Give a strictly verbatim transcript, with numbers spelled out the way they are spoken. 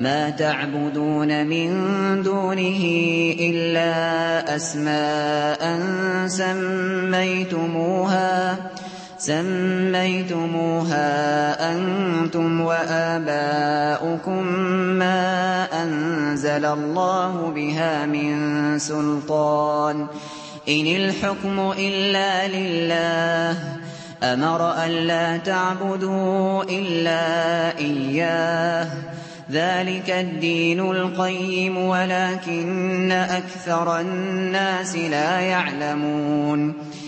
ما تعبدون من دونه إلا أسماء سميتموها سميتموها أنتم وآباؤكم ما أنزل الله بها من سلطان إن الحكم إلا لله أمر ألا تعبدوا إلا إياه ذلك الدين القيم ولكن أكثر الناس لا يعلمون